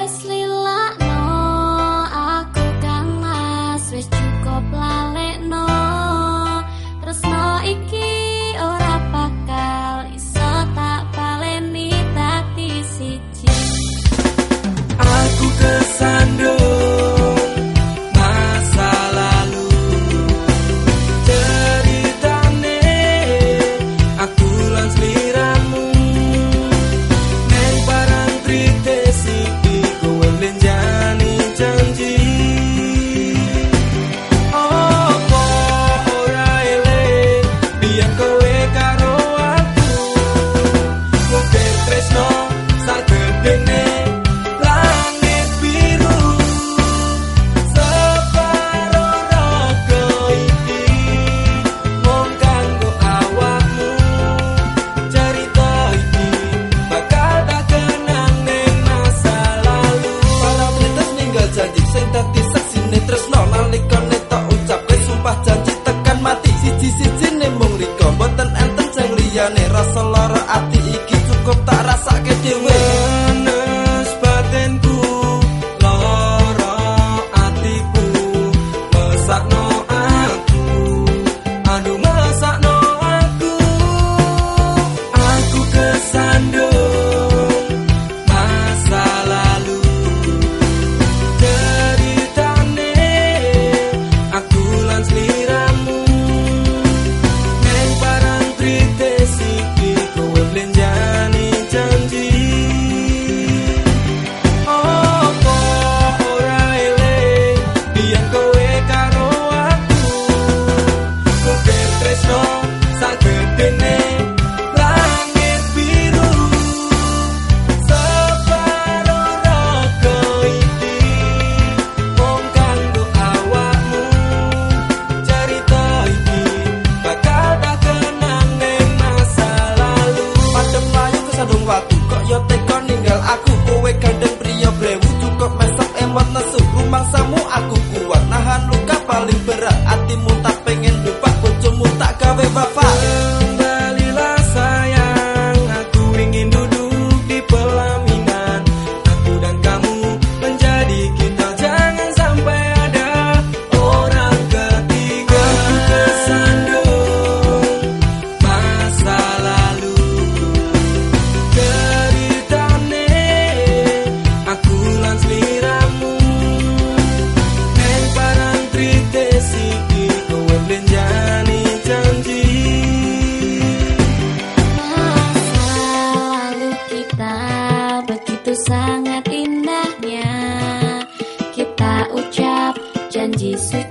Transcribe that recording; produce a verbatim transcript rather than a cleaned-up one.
wis lilakno, aku kang mas wis cukup lalekno. Tresno iki ora bakal iso tak baleni dadi siji. Aku kesandung masa lalu, ceritane aku lan sliramu. Neng barang trites iki kowe lenjani janji. Opo ora eleh biyen kowe karo aku. Mungkin tresno sak gedene langit biru. Separo raga iki mung kanggo awakmu. Cerita iki bakal tak kenang ning masa lalu. Para blites ninggal janji sing dadi saksine tresno nalikane tak ucapke sumpah janji tekan mati. Siji-sijine mung riko mboten enten sing liyane. Rasa lara ati iki cukup tak rasake dhewe. Menes batinku, lara atiku, mesakno aku, aduh mesakno aku. Aku kesandung masa lalu, ceritane aku lan sliramu. Neng barang trites iki kowe lenjani janji. Opo ora eleh biyen kowe karo aku. Mungkin tresno sak gedene langit biru. Separo raga iki mung kanggo awakmu. Cerita iki bakal tak kenang ning masa lalu. Padem layu kesandung watu kok yo teko ninggal aku. Kowe gandeng priya brewu cukup mesok emot nesu. Rumangsamu aku kuat nahan luka paling berat. Atimu tak pengen lupa, bojomu tak gawe bapak. Kembalilah sayang, aku ingin duduk di pelaminan. Aku dan kamu menjadi kita, jangan sampai ada orang ketiga. Aku kesandung masa lalu, ceritane aku lan sliramu. Neng barang trites iki kowe lenjani janji. Masa lalu kita begitu sangat indahnya. Kita ucap janji suci.